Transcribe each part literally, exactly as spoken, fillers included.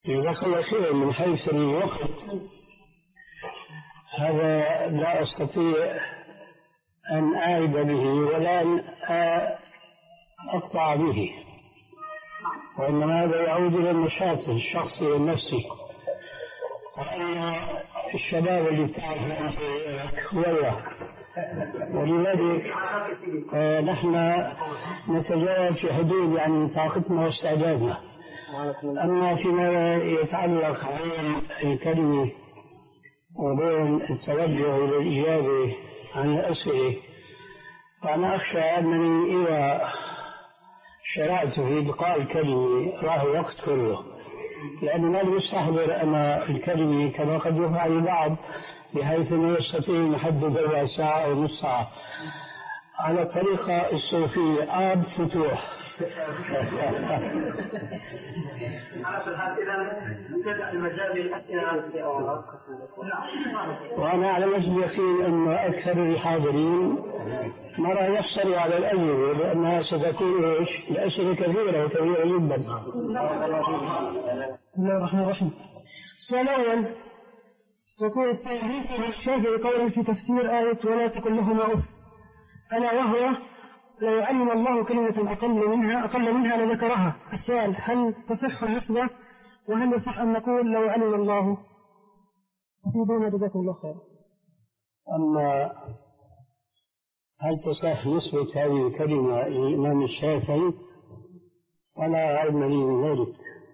جزاك الله خير. من حيث الوقت هذا لا أستطيع أن أعد به ولا أن أقطع به، وإنما هذا يعود إلى النشاط الشخصي والنفسي. وأن الشباب اللي تعرف أنت والله، ولذلك نحن نتجاوز في حدود يعني طاقتنا واستعدادنا. أما فيما يتعلق بين الكلمة وبين التوجه إلى الإجابة عن الأسئلة، فأنا أخشى أنني إذا شرعت في إلقاء الكلمة راح الوقت كله، لأنه ما يستحضر أنا الكلمة كما قد يفعل البعض بحيث أنه يستطيع أن يحدد ربع ساعة أو نصف ساعة على الطريقة الصوفية آب فتوح. وأنا على وجه اليقين أن أكثر الحاضرين ما راح يحصلوا على الأجوبة، لأنها ستكون إيش؟ الأسئلة كثيرة وكبيرة جدا. بسم الله الرحمن الرحيم. السؤال الأول يقول السيد الشافعي قولا في تفسير آية ولا تكن لهما أف، ألا وهو لو علم الله كلمة أقل منها أقل منها لذكرها. السؤال هل تصح النسبة، وهل يصح أن نقول لو علم الله؟ أفيدونا جزاكم الله خير. أما هل تصح نسبة هذه الكلمة للإمام الشافعي ولا علم لي من ذلك.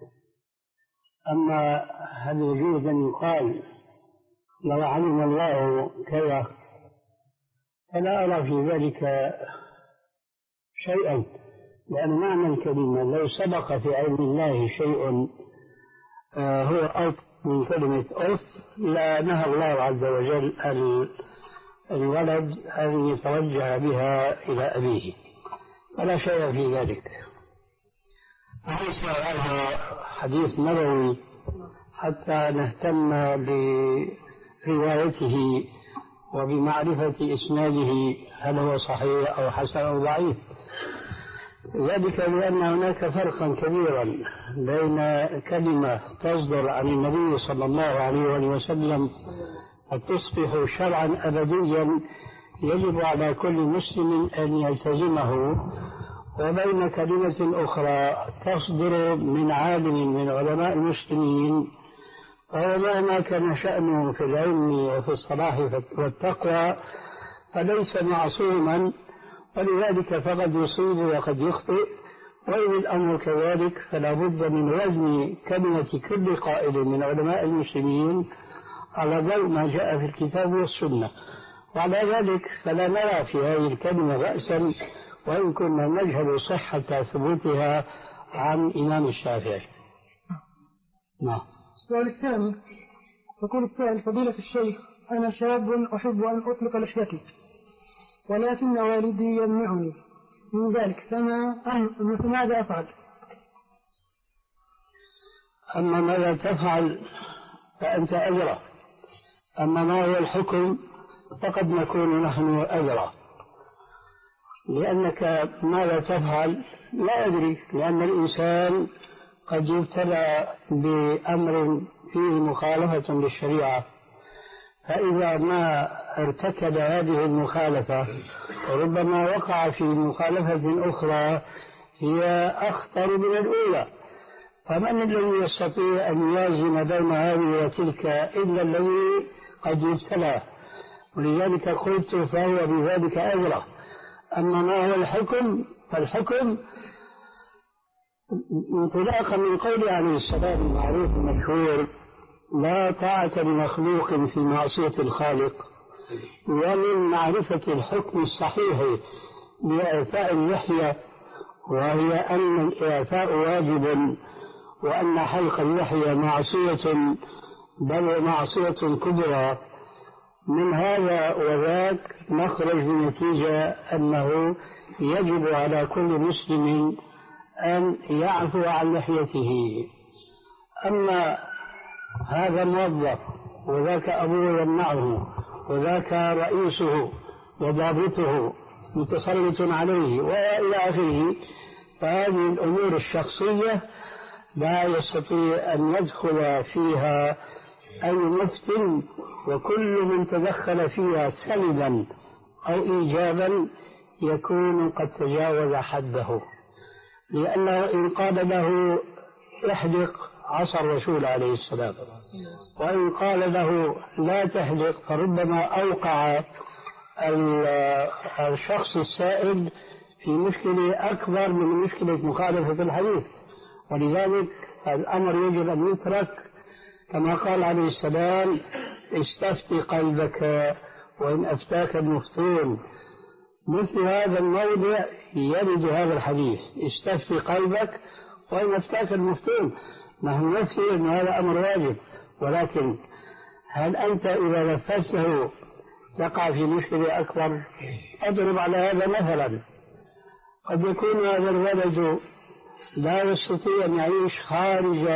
أما هل يجوز أن يقال لو علم الله كذا، فلا أرى في ذلك شيئا، لأن معنى الكلمة لو سبق في علم الله شيء آه هو ألف من كلمة ألف لا نهى الله عز وجل الولد أن يتوجه بها إلى أبيه، ولا شيء في ذلك. ليس هذا حديث نبوي حتى نهتم بروايته وبمعرفة إسناده هل هو صحيح أو حسن أو ضعيف. ذلك لأن هناك فرقا كبيرا بين كلمة تصدر عن النبي صلى الله عليه وسلم وتصبح شرعا أبديا يجب على كل مسلم أن يلتزمه، وبين كلمة أخرى تصدر من عالم من علماء المسلمين وهو مهما كان شأنه في العلم وفي الصلاح والتقوى فليس معصوما، ولذلك فقد يصيب وقد يخطئ. وإن الأمر كذلك فلا بد من وزن كلمة كل قائل من علماء المسلمين على ضوء ما جاء في الكتاب والسنة، وعلى ذلك فلا نرى في هذه الكلمة بأسا وإن كنا نجهل صحة ثبوتها عن إمام الشافعي. نعم. السؤال الثاني يقول السائل فضيلة الشيخ أنا شاب أحب أن أطلق لحيتي ولكن والدي يمنعني من ذلك، فما فماذا أفعل؟ أما ماذا تفعل فأنت أدرى، أما ما هو الحكم فقد نكون نحن أدرى، لأنك ماذا تفعل لا أدري، لأن الإنسان قد يبتلى بأمر فيه مخالفة للشريعة، فإذا ما ارتكب هذه المخالفة ربما وقع في مخالفة أخرى هي أخطر من الأولى، فمن الذي يستطيع أن يوازن بين هذه وتلك إلا الذي قد يبتلى؟ ولذلك قلت فهو بذلك أجرى. أما ما هو الحكم فالحكم انطلاقا من قول عليه السلام المعروف المشهور لا طاعة لمخلوق في معصية الخالق، ومن معرفة الحكم الصحيح بإعفاء اللحية وهي أن الإعفاء واجب وأن حلق اللحية معصية بل معصية كبرى. من هذا وذاك نخرج بنتيجة أنه يجب على كل مسلم أن يعفو عن لحيته. أما هذا موظف وذاك أبوه يمنعه وذاك رئيسه وضابطه متسلط عليه وإلى آخره، فهذه الأمور الشخصية لا يستطيع أن يدخل فيها أي مفتن، وكل من تدخل فيها سلبا أو إيجابا يكون قد تجاوز حده، لأنه إن قال له احدق عصى الرسول عليه السلام، وإن قال له لا تحدق فربما أوقع الشخص السائل في مشكلة أكبر من مشكلة مخالفة الحديث. ولذلك الأمر يجب أن يترك كما قال عليه السلام استفتي قلبك وإن أفتاك المفتون. مثل هذا الموضع يرد هذا الحديث استفتي قلبك وإن أفتاك المفتون. نحن نفتي أن هذا أمر واجب، ولكن هل أنت إذا نفذته تقع في مشكلة أكبر؟ أضرب على هذا مثلا، قد يكون هذا الولد لا يستطيع أن يعيش خارج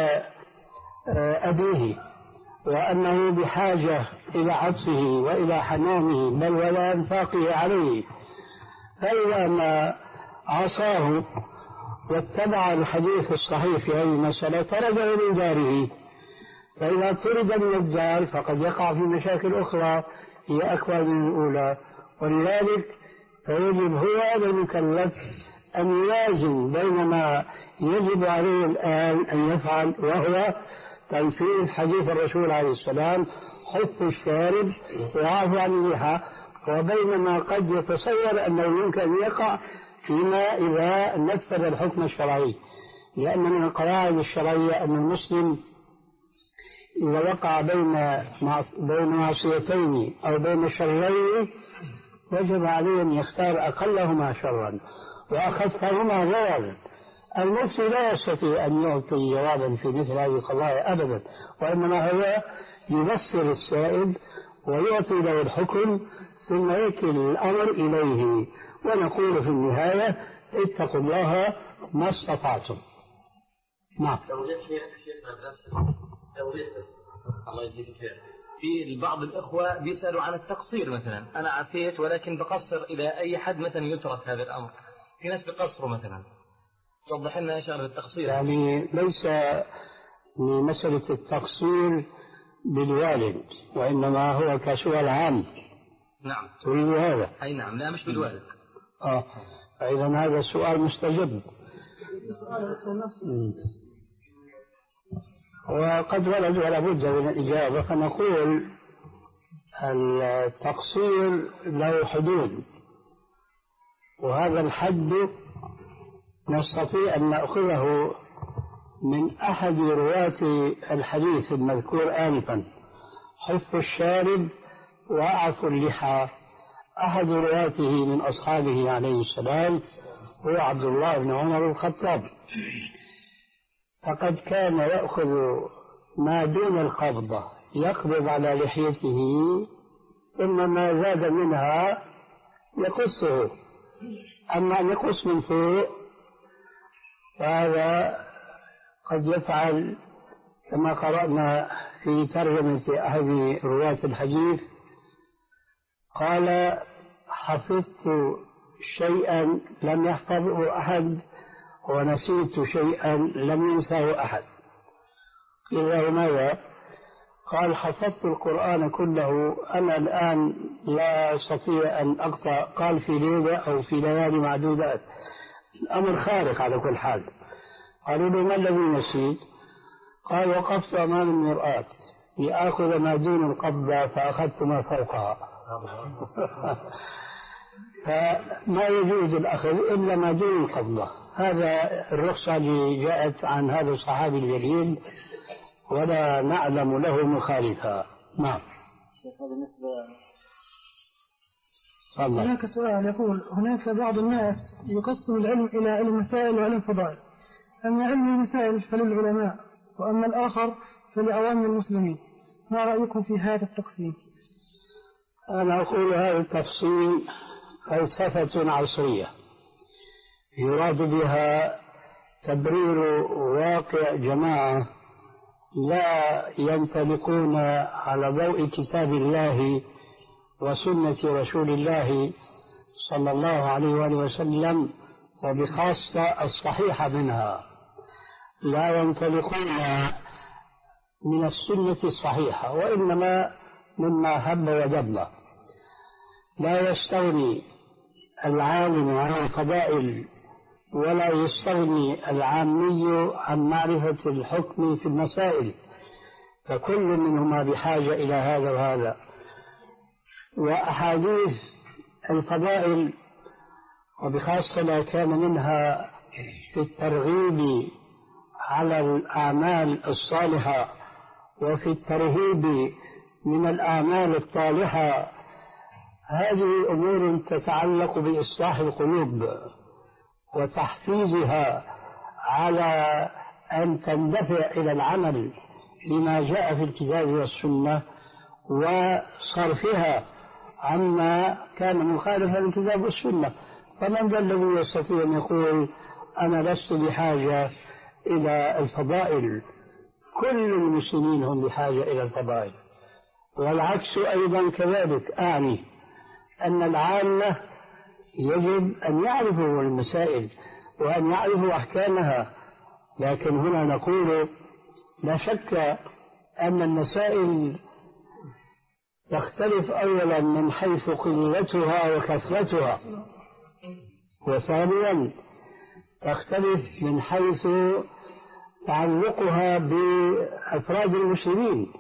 أبيه، وأنه بحاجة إلى عطفه وإلى حنانه بل ولا إنفاقه عليه، فإذا ما عصاه واتبع الحديث الصحيح في هذه المسألة طرده من داره، فإذا طرد من الدار فقد يقع في مشاكل أخرى هي أكبر من الأولى. ولذلك فيجب هو هذا المكلف أن يوازن بين ما يجب عليه الآن أن يفعل وهو تنفيذ حديث الرسول عليه السلام حف الشارب وعفو عن اللحى، وبين ما قد يتصور أنه يمكن أن يقع فيما إذا نفذ الحكم الشرعي. لأن من القواعد الشرعية أن المسلم إذا وقع بين بين معصيتين أو بين شرين وجب عليه أن يختار أقلهما شرا وأخفهما ضررا. المفتي لا يستطيع أن يعطي جوابا في مثل هذه القضايا أبدا، وإنما هو يبصر السائل ويعطي له الحكم ثم يكل الأمر إليه، ونقول في النهاية اتقوا الله ما استطعتم. نعم. توضيح شيخنا بس توضيح الله يجزيك خير. في بعض الإخوة بيسألوا عن التقصير مثلا، أنا عفيت ولكن بقصر إلى أي حد مثلا يترك هذا الأمر؟ في ناس بقصروا مثلا، توضح لنا إيش عن التقصير. يعني ليس من مسألة التقصير بالوالد، وإنما هو كسؤال عام. نعم. تريد هذا؟ أي نعم. لا مش بالوالد. آه فإذا هذا السؤال مستجب. وقد ولد ولا بد من الإجابة، فنقول التقصير له حدود، وهذا الحد نستطيع أن نأخذه من أحد رواة الحديث المذكور آنفا حف الشارب وأعف اللحى. أحد رواته من أصحابه عليه السلام هو عبد الله بن عمر الخطاب، فقد كان يأخذ ما دون القبضة يقبض على لحيته، ثم ما زاد منها يقصه. أما أن يقص من فوق فهذا قد يفعل كما قرأنا في ترجمة أحد رواة الحديث، قال حفظت شيئا لم يحفظه أحد ونسيت شيئا لم ينساه أحد. قيل له ماذا؟ قال حفظت القرآن كله، أنا الآن لا أستطيع أن أقطع، قال في ليلة أو في ليالي معدودات. الأمر خارق على كل حال. قالوا له ما الذي نسيت؟ قال وقفت أمام المرآة لآخذ ما دون القبضة فأخذت ما فوقها. فما يجوز الأخذ إلا ما دون القبضة. هذا الرخصة اللي جاءت عن هذا الصحابي الجليل ولا نعلم له مخالفة. نعم. هناك سؤال يقول هناك بعض الناس يقسم العلم إلى علم مسائل وعلم فضائل، أما علم المسائل فللعلماء وأما الآخر فلعوام المسلمين، ما رأيكم في هذا التقسيم؟ أنا أقول هذا التفصيل فلسفة عصرية يراد بها تبرير واقع جماعة لا ينطلقون على ضوء كتاب الله وسنة رسول الله صلى الله عليه وآله وسلم، وبخاصة الصحيحة منها. لا ينطلقون من السنة الصحيحة، وإنما مما هب ودب. لا يستغني العالم عن الفضائل ولا يستغني العامي عن معرفة الحكم في المسائل، فكل منهما بحاجة إلى هذا وهذا. وأحاديث الفضائل وبخاصة لا كان منها في الترغيب على الأعمال الصالحة وفي الترهيب من الأعمال الطالحة، هذه أمور تتعلق بإصلاح القلوب وتحفيزها على أن تندفع إلى العمل لما جاء في الكتاب والسنة، وصرفها عما كان مخالفا للكتاب والسنة. فمن ذا الذي يستطيع أن يقول أنا لست بحاجة إلى الفضائل؟ كل المسلمين هم بحاجة إلى الفضائل، والعكس أيضا كذلك. أعني أن العامة يجب أن يعرفوا المسائل وأن يعرفوا أحكامها، لكن هنا نقول لا شك أن المسائل تختلف أولا من حيث قلتها وكثرتها، وثانيا تختلف من حيث تعلقها بأفراد المسلمين.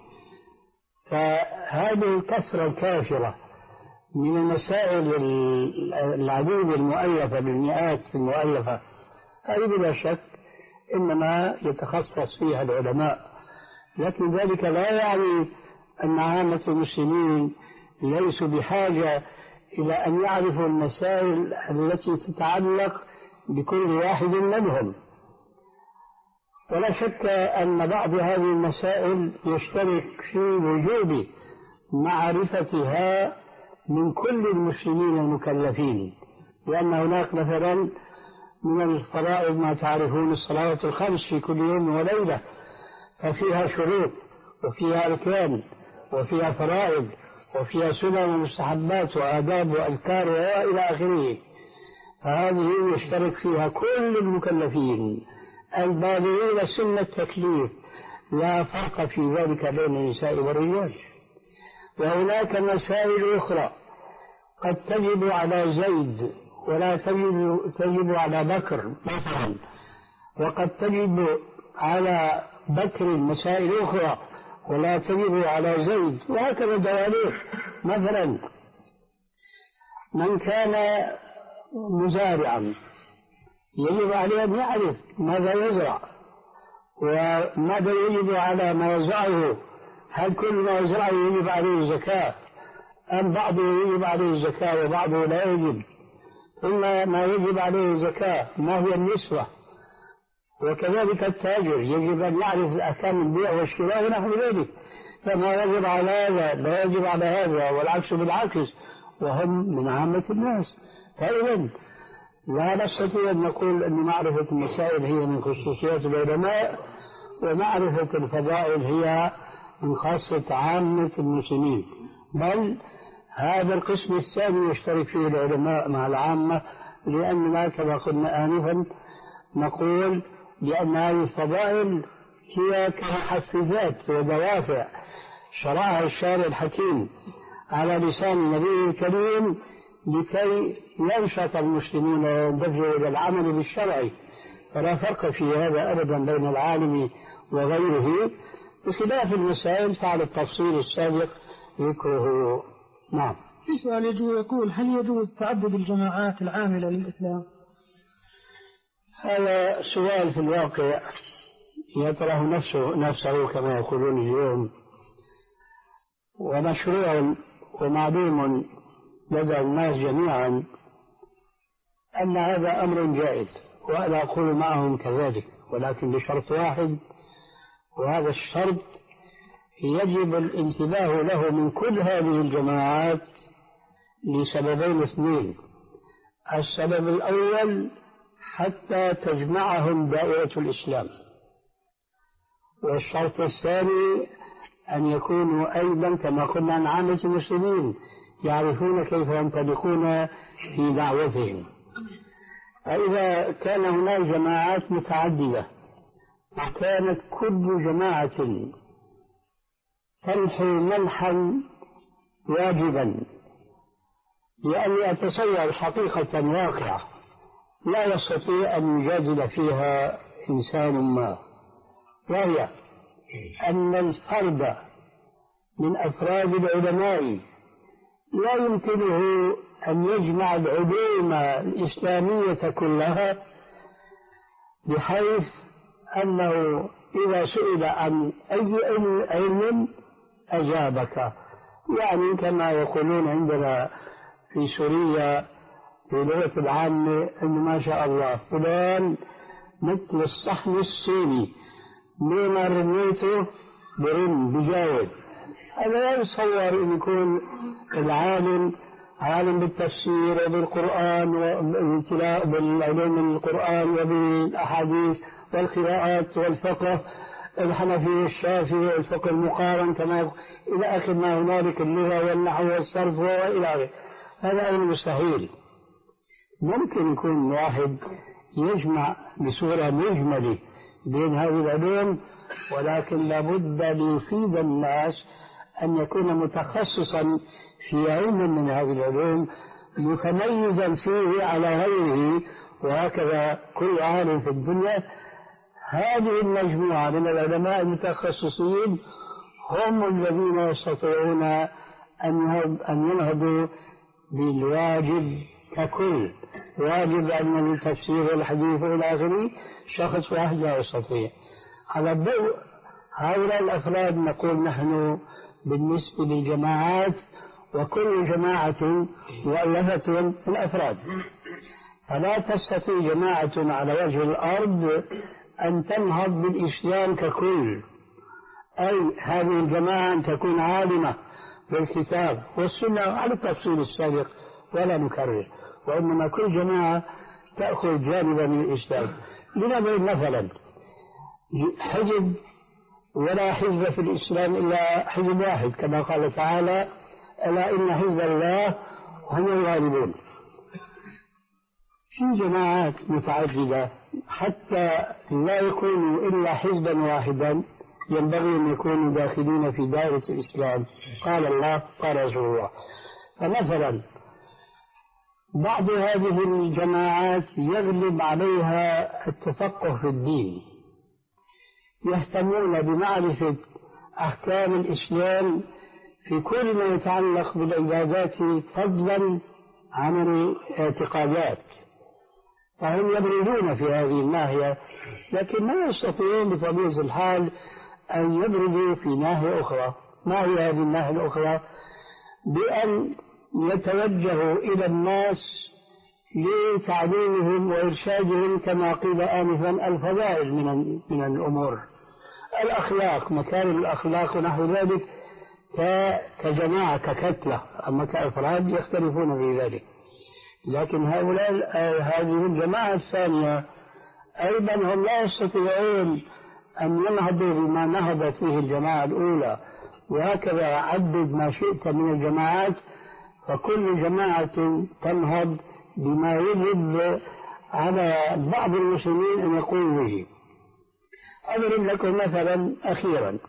فهذه الكثرة الكافرة من المسائل العديدة المؤلفة بالمئات المؤلفة، هذه بلا شك إنما يتخصص فيها العلماء، لكن ذلك لا يعني أن عامة المسلمين ليسوا بحاجة إلى أن يعرفوا المسائل التي تتعلق بكل واحد منهم. ولا شك أن بعض هذه المسائل يشترك في وجوب معرفتها من كل المسلمين المكلفين، لأن هناك مثلا من الفرائض ما تعرفون الصلاة الخمس في كل يوم وليلة، ففيها شروط وفيها أركان وفيها فرائض وفيها سنن ومستحبات وآداب وأذكار وإلى آخره، فهذه يشترك فيها كل المكلفين البالغين سن التكليف، لا فرق في ذلك بين النساء والرجال. وهناك مسائل أخرى قد تجب على زيد ولا تجب, تجب على بكر مثلا، وقد تجب على بكر مسائل أخرى ولا تجب على زيد، وهكذا دواليك. مثلا من كان مزارعا يجب عليه أن يعرف ماذا يزرع وماذا يجب على ما يزرعه، هل كل ما يزرعه يجب عليه زكاة أم بعضه يجب عليه زكاة وبعضه لا يجب، ثم ما يجب عليه زكاة ما هي النسبة. وكذلك التاجر يجب أن يعرف الأحكام البيع والشراء ونحو ذلك، فما يجب على هذا لا يجب على هذا والعكس بالعكس، وهم من عامة الناس. فإذا لا نستطيع أن نقول أن معرفة المسائل هي من خصوصيات العلماء ومعرفة الفضائل هي من خاصة عامة المسلمين، بل هذا القسم الثاني يشترك فيه العلماء مع العامة، لأننا كما قلنا آنفا نقول بأن هذه الفضائل هي كمحفزات ودوافع شرعها الشارع الحكيم على لسان النبي الكريم لكي ينشط المسلمون ويندفعوا إلى العمل بالشرع. فلا فرق في هذا أبدا بين العالم وغيره، بخلاف المسائل فعلى التفصيل السابق ذكره. نعم. في سؤال يجوز يقول هل يجوز تعدد الجماعات العاملة للإسلام؟ هذا سؤال في الواقع يطرح نفسه, نفسه كما يقولون اليوم، ومشروع ومعلوم لدى الناس جميعا أن هذا أمر جائز، وأنا أقول معهم كذلك، ولكن بشرط واحد، وهذا الشرط يجب الانتباه له من كل هذه الجماعات لسببين اثنين. السبب الأول حتى تجمعهم دائرة الإسلام، والشرط الثاني أن يكونوا أيضا كما قلنا عن عامة المسلمين يعرفون كيف ينطلقون في دعوتهم. فإذا كان هناك جماعات متعددة وكانت كل جماعة تمحو منحا واجبا، لأني أتصور حقيقة واقعة لا يستطيع أن يجادل فيها إنسان ما، وهي أن الفرد من أفراد العلماء لا يمكنه أن يجمع العلوم الإسلامية كلها، بحيث أنه إذا سئل عن أي علم أجابك، يعني كما يقولون عندنا في سوريا في لغة العامة أن ما شاء الله فلان مثل الصحن الصيني، لما رميته برم بجاوب. هذا لا يتصور أن يكون العالم عالم بالتفسير وبالقرآن وبالعلوم القرآن وبالأحاديث والقراءات والفقه الحنفي والشافعي والفقه المقارن كما إلى آخر ما هنالك، اللغة والنحو والصرف وإلى آخره. هذا أمر مستحيل. ممكن يكون واحد يجمع بصورة مجملة بين هذه العلوم، ولكن لابد ليفيد الناس أن يكون متخصصا في علم من هذه العلوم متميزا فيه على غيره، وهكذا كل عالم في الدنيا. هذه المجموعة من العلماء المتخصصين هم الذين يستطيعون أن ينهضوا بالواجب ككل. واجب أن التفسير والحديث إلى آخره شخص واحد لا يستطيع. على الضوء هؤلاء الأفراد نقول نحن بالنسبة للجماعات، وكل جماعة مؤلفة من الأفراد، فلا تستطيع جماعة على وجه الأرض أن تنهض بالإسلام ككل، أي هذه الجماعة أن تكون عالمة بالكتاب والسنة على التفصيل السابق ولا نكرر، وإنما كل جماعة تأخذ جانبا من الإسلام. لنضرب مثلا حزب، ولا حزب في الإسلام إلا حزب واحد كما قال تعالى: ألا إن حزب الله هم الغالبون. في جماعات متعددة حتى لا يكونوا إلا حزبا واحدا ينبغي أن يكونوا داخلين في دائرة الإسلام، قال الله قال رسول الله. فمثلا بعض هذه الجماعات يغلب عليها التفقه في الدين، يهتمون بمعرفة أحكام الإسلام في كل ما يتعلق بالعبادات فضلا عن الاعتقادات، فهم يبرزون في هذه الناحية، لكن ما يستطيعون بطبيعة الحال أن يبرزوا في ناحية أخرى. ما هي هذه الناحية الأخرى؟ بأن يتوجهوا إلى الناس لتعليمهم وإرشادهم كما قيل آنفا الفضائل من من الأمور، الأخلاق، مكارم الأخلاق ونحو ذلك، كجماعة ككتلة، أما كأفراد يختلفون في ذلك. لكن هؤلاء هذه الجماعة الثانية أيضا هم لا يستطيعون أن ينهضوا بما نهضت فيه الجماعة الأولى، وهكذا عدد ما شئت من الجماعات، فكل جماعة تنهض بما يجب على بعض المسلمين أن يقوموا به. أضرب لكم مثلا أخيرا.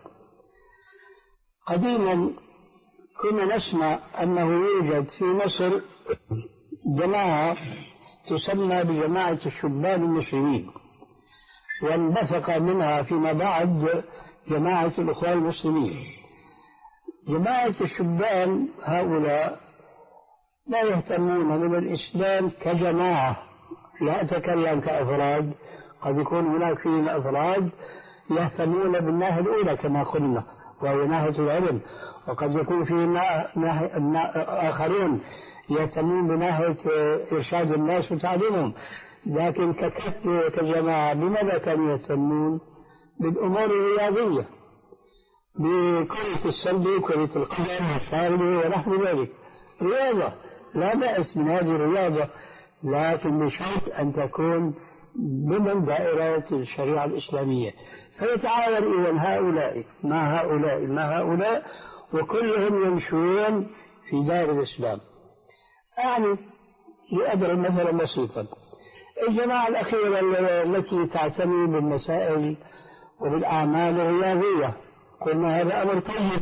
قديما كنا نسمع أنه يوجد في مصر جماعة تسمى بجماعة الشبان المسلمين، وانبثق منها فيما بعد جماعة الأخوان المسلمين. جماعة الشبان هؤلاء لا يهتمون من الإسلام كجماعة، لا أتكلم كأفراد، قد يكون هناك فيهم أفراد يهتمون بالناحية الأولى كما قلنا وهي ناحية العلم، وقد يكون فيهم آخرون يهتمون بناحية إرشاد الناس وتعليمهم، لكن كجماعة بماذا كانوا يهتمون؟ بالأمور الرياضية، بكرة السلة وكرة القدم والطاولة ونحو ذلك، رياضة لا بأس من هذه الرياضة، لكن بشرط أن تكون ضمن دائرة الشريعة الإسلامية. فيتعاون إذن هؤلاء مع هؤلاء مع هؤلاء وكلهم يمشون في دائرة الإسلام. أعني لأضرب مثلا بسيطا، الجماعة الأخيرة التي تعتني بالمسائل وبالأعمال الرياضية، قلنا هذا أمر طيب،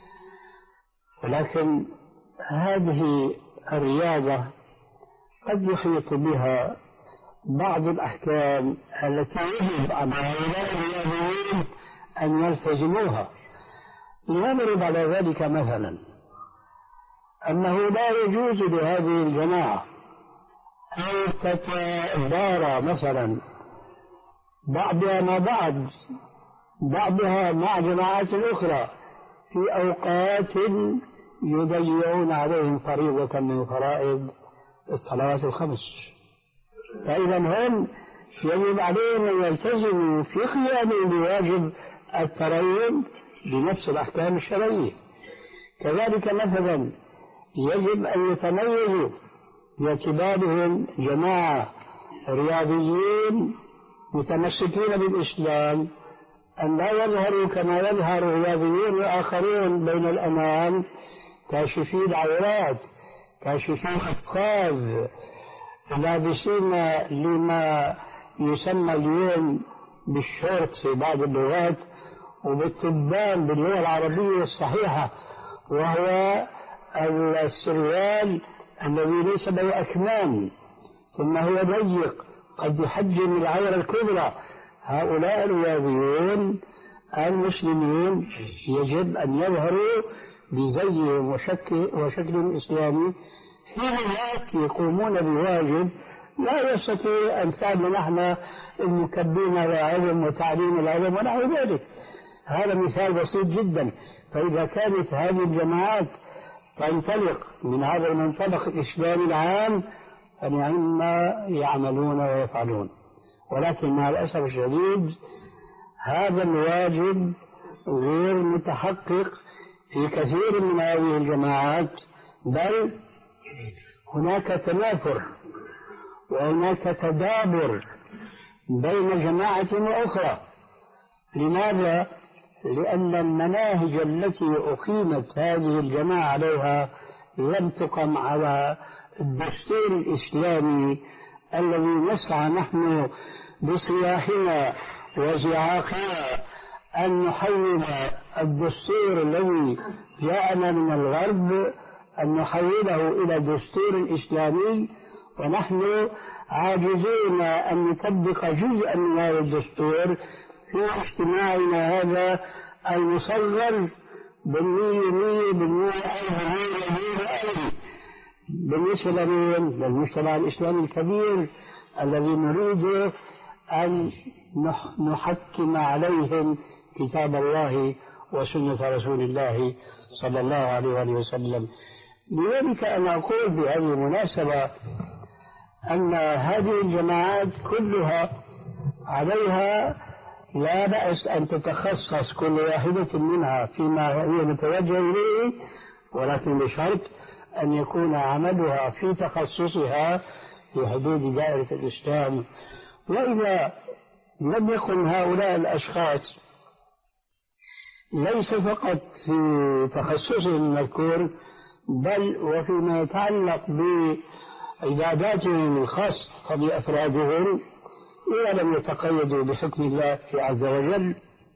ولكن هذه الرياضة قد يحيط بها بعض الأحكام التي يجب على هؤلاء الرياضيين أن يلتزموها. لنضرب على ذلك مثلا أنه لا يجوز لهذه الجماعة أن تتدارى مثلا بعضها مع بعض، بعضها مع جماعات أخرى في أوقات يضيعون عليهم فريضة من فرائض الصلوات الخمس. فإذا هم يجب عليهم أن يلتزموا في قيامهم بواجب التريض بنفس الأحكام الشرعية. كذلك مثلا يجب أن يتميزوا باعتبارهم جماعة رياضيين متمسكين بالإسلام، أن لا يظهروا كما يظهر رياضيين آخرين بين الأمام كاشفي العورات، كاشفي الأفخاذ، لابسين لما يسمى اليوم بالشورت في بعض اللغات وبالتبان باللغة العربية الصحيحة، وهو السروال الذي ليس به أكمام ثم هو ضيق قد يحجم العورة الكبرى. هؤلاء الرياضيون المسلمين يجب أن يظهروا بزيهم وشكل, وشكل إسلامي، في هناك يقومون بواجب لا يستطيع أمثالنا نحن المكبين العلم وتعليم العلم ونحو ذلك. هذا مثال بسيط جدا. فإذا كانت هذه الجماعات تنطلق من هذا المنطلق الإسلامي العام فنعم ما يعملون ويفعلون، ولكن مع الأسف الشديد هذا الواجب غير متحقق في كثير من هذه الجماعات، بل هناك تنافر وهناك تدابر بين جماعة وأخرى. لماذا؟ لأن المناهج التي أقيمت هذه الجماعة عليها لم تقم على الدستور الإسلامي الذي نسعى نحن بصياحنا وزعاقنا أن نحول الدستور الذي جاءنا من الغرب أن نحوله إلى دستور إسلامي، ونحن عاجزون أن نطبق جزءا من هذا الدستور في اجتماعنا هذا المصغر بالمية مية بالمية ألف. بالنسبة للمجتمع الإسلامي الكبير الذي نريد أن نحكم عليهم كتاب الله وسنة رسول الله صلى الله عليه وآله وسلم. لذلك أنا أقول بهذه المناسبة أن هذه الجماعات كلها عليها لا بأس أن تتخصص كل واحدة منها فيما هي متوجهة إليه، ولكن بشرط أن يكون عملها في تخصصها في حدود دائرة الإسلام. وإذا لم يكن هؤلاء الأشخاص ليس فقط في تخصصهم المذكور بل وفيما يتعلق بعباداتهم الخاصة بأفرادهم، إذا لم يتقيدوا بحكم الله عز وجل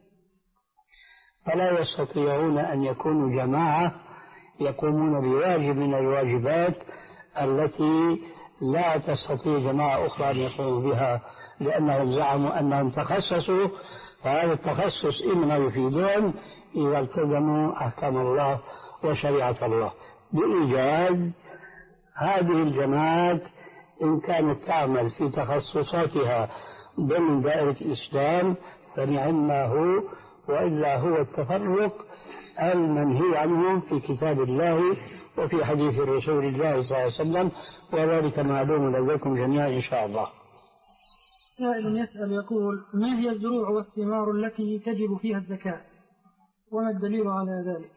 فلا يستطيعون أن يكونوا جماعة يقومون بواجب من الواجبات التي لا تستطيع جماعة أخرى أن يقوموا بها، لأنهم زعموا أنهم تخصصوا، فهذا التخصص إنما يفيدهم إذا التزموا أحكام الله وشريعة الله. بإيجاد هذه الجماعات إن كانت تعمل في تخصصاتها ضمن دائرة الإسلام فنعم ما هو، وإلا هو التفرق المنهي عنه في كتاب الله وفي حديث رسول الله صلى الله عليه وسلم، وذلك معلوم لديكم جميعا إن شاء الله. سائل يسأل يقول: ما هي الزروع والثمار التي تجب فيها الزكاة، وما الدليل على ذلك؟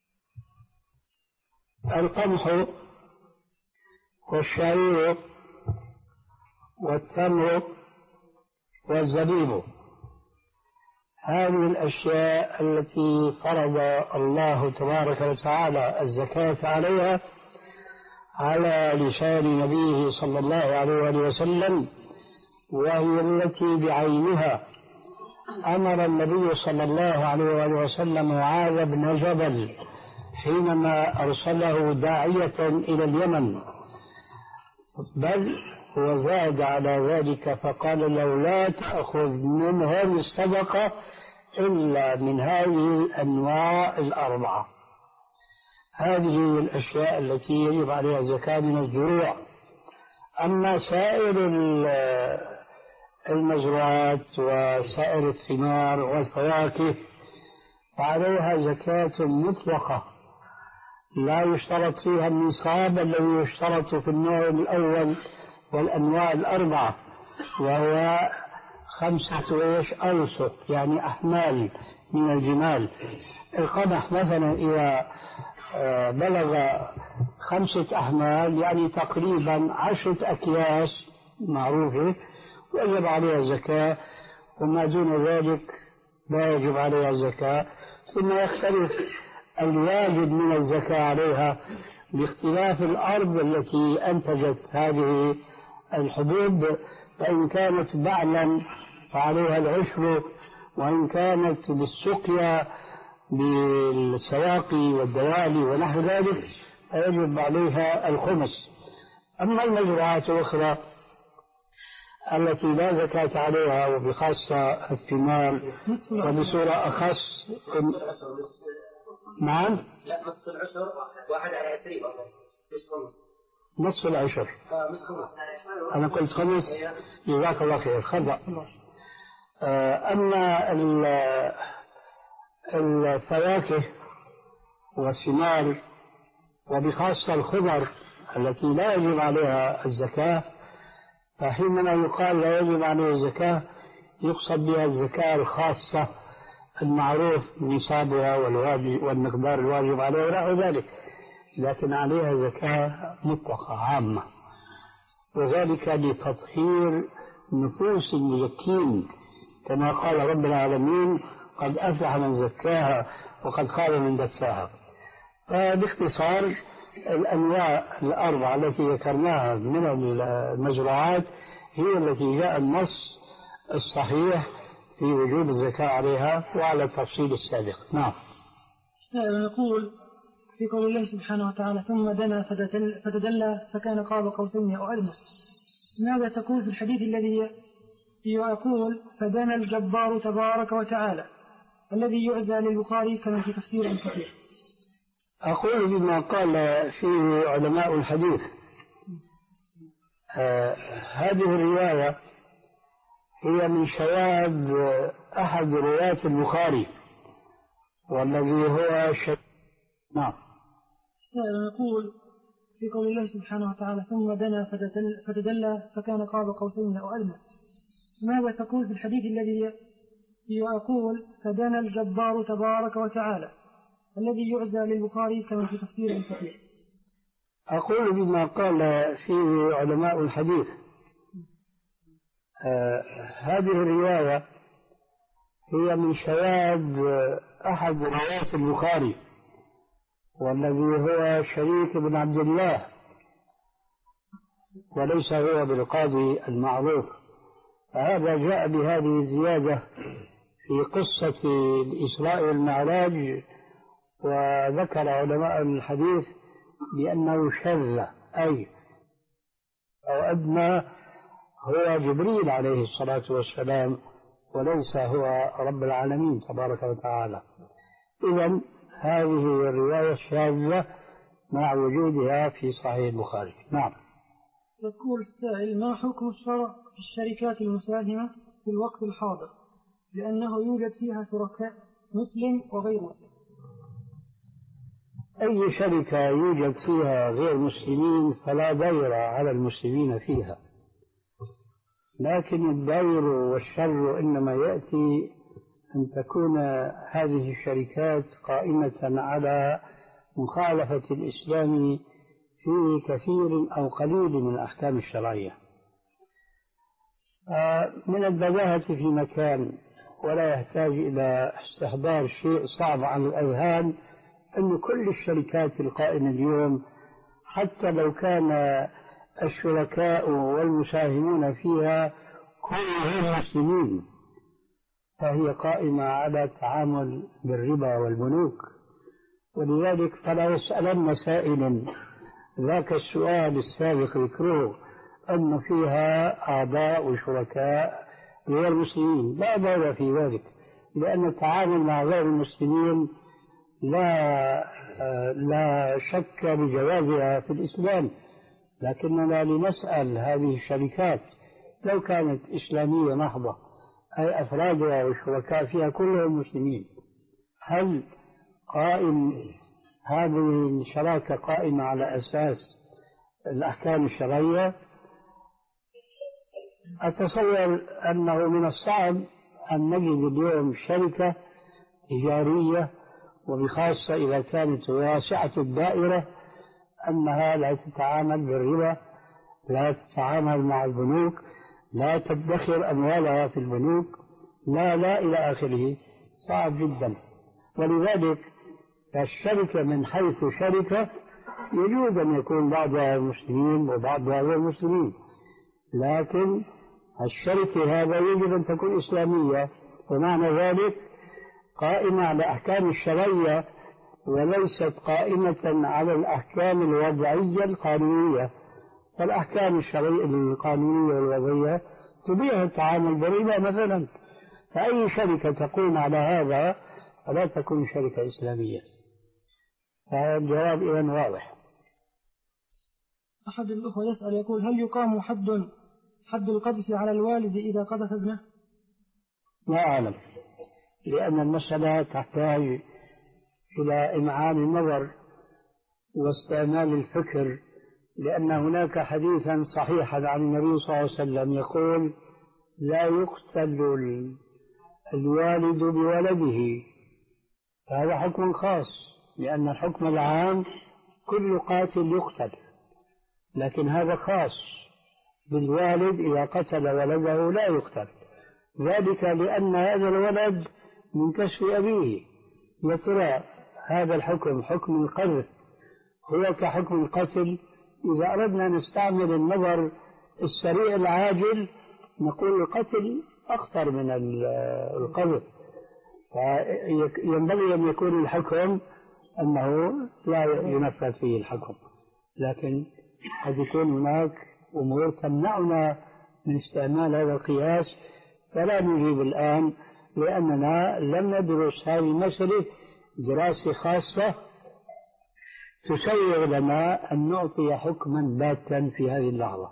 القمح والشعير والتمر والزبيب، هذه الأشياء التي فرض الله تبارك وتعالى الزكاة عليها على لسان نبيه صلى الله عليه وسلم، وهي التي بعينها أمر النبي صلى الله عليه وآله وسلم معاذ بن جبل حينما أرسله داعية إلى اليمن، بل وزاد على ذلك فقال له لا تأخذ منهم الصدقة إلا من هذه الأنواع الأربعة. هذه الأشياء التي يجب عليها الزكاة من الزروع. أما سائر المزروعات وسائر الثمار والفواكه فعليها زكاة مطلقة لا يشترط فيها النصاب الذي يشترط في النوع الأول والأنواع الأربعة، وهو خمسة إيش أوسق، يعني أحمال من الجمال. القمح مثلا إذا بلغ خمسة أحمال يعني تقريبا عشرة أكياس معروفة ويجب عليها الزكاة، وما دون ذلك لا يجب عليها الزكاة. ثم يختلف الواجب من الزكاة عليها باختلاف الأرض التي أنتجت هذه الحبوب، فإن كانت بعلا فعليها العشر، وإن كانت بالسقيا بالسواقي والدوالي ونحو ذلك فيجب عليها الخمس. أما المزروعات الأخرى التي لا زكاة عليها وبخاصة الثمار وبصورة أخص نعم لا نصف العشر واحد على عشرين نصف العشر أنا قلت خمس جزاك الله خير خطأ. أما الفواكه والثمار وبخاصة الخضر التي لا يجب عليها الزكاة، فحينما يقال لا يجب عليها الزكاة يقصد بها الزكاة الخاصة المعروف نصابها والمقدار الواجب عليها ونحو ذلك، لكن عليها زكاة مطلقة عامة، وذلك لتطهير نفوس المزكين كما قال رب العالمين قد أفلح من زكاها وقد خاب من دساها. فباختصار الأنواع الأربعة التي ذكرناها من المزروعات هي التي جاء النص الصحيح في وجوب الزكاة عليها وعلى التفصيل السابق. نعم. السائل يقول في قول الله سبحانه وتعالى ثم دنا فتدلى فكان قاب قوسين أو أدنى، ماذا تقول في الحديث الذي يقول فدنا الجبار تبارك وتعالى الذي يعزى للبخاري كما في تفسير كثير؟ أقول بما قال فيه علماء الحديث. آه هذه الرواية هي من شواذ أحد رواة البخاري والذي هو ش... نعم. السائل يقول في قول الله سبحانه وتعالى ثم دنا فتدلى فكان قاب قوسين أو أدنى، ماذا تقول في الحديث الذي يقول فدنا الجبار تبارك وتعالى الذي يعزى للبخاري كما في تفسير كثير؟ أقول بما قال فيه علماء الحديث. آه هذه الرواية هي من شواذ أحد رواة البخاري والذي هو شريك بن عبد الله وليس هو بالقاضي المعروف، فهذا جاء بهذه الزيادة في قصة الإسراء والمعراج، وذكر علماء الحديث بأنه شذ أي أو أدنى هو جبريل عليه الصلاة والسلام وليس هو رب العالمين تبارك وتعالى. إذن هذه الرواية الشاذة مع وجودها في صحيح البخاري. نعم. يقول السائل ما حكم الشرع في الشركات المساهمة في الوقت الحاضر لأنه يوجد فيها شركاء مسلم وغير مسلم؟ أي شركة يوجد فيها غير مسلمين فلا ضير على المسلمين فيها، لكن الضير والشر إنما يأتي أن تكون هذه الشركات قائمة على مخالفة الإسلام في كثير أو قليل من الأحكام الشرعية. من البداهة في مكان ولا يحتاج إلى استحضار شيء صعب على الأذهان أن كل الشركات القائمة اليوم حتى لو كان الشركاء والمساهمون فيها كلهم مسلمين فهي قائمة على التعامل بالربا والبنوك، ولذلك فلا يسألن سائل ذاك السؤال السابق ذكره أن فيها أعضاء وشركاء غير المسلمين، لا ضير في ذلك، لأن التعامل مع غير المسلمين لا لا شك بجوازها في الإسلام، لكننا لنسأل هذه الشركات لو كانت إسلامية محضة أي أفرادها والشركاء فيها كلهم مسلمين، هل قائم هذه الشراكة قائمة على أساس الأحكام الشرعية؟ أتصور أنه من الصعب أن نجد اليوم شركة تجارية وبخاصة إذا كانت واسعة الدائرة أنها لا تتعامل بالربا، لا تتعامل مع البنوك، لا تدخر أموالها في البنوك، لا لا إلى آخره. صعب جدا. ولذلك الشركة من حيث شركة يجوز أن يكون بعضها مسلمين وبعضها غير مسلمين، لكن الشركة هذا يجب أن تكون إسلامية، ومعنى ذلك قائمة على أحكام الشرعية وليست قائمة على الأحكام الوضعية القانونية. فالأحكام الشرعية القانونية والوضعية تبيح التعامل بالربا مثلا، فأي شركة تقوم على هذا فلا تكون شركة إسلامية. فالجواب إذن واضح. أحد الأخوة يسأل يقول: هل يقام حد حد القذف على الوالد إذا قذف ابنه؟ لا أعلم، لأن المسألة تحتاج إلى إمعان النظر واستعمال الفكر، لأن هناك حديثا صحيحا عن النبي صلى الله عليه وسلم يقول: لا يقتل الوالد بولده. فهذا حكم خاص، لأن الحكم العام كل قاتل يقتل، لكن هذا خاص بالوالد، إذا قتل ولده لا يقتل، ذلك لأن هذا الولد من كسب أبيه. يا ترى هذا الحكم حكم القذف هو كحكم القتل؟ إذا أردنا نستعمل النظر السريع العاجل نقول القتل أخطر من القذف، فينبغي أن يكون الحكم أنه لا ينفذ فيه الحكم، لكن قد يكون هناك أمور تمنعنا من استعمال هذا القياس، فلا نجيب الآن لأننا لم ندرس هذه المسألة دراسة خاصة تسير لنا أن نعطي حكما باتا في هذه اللحظة.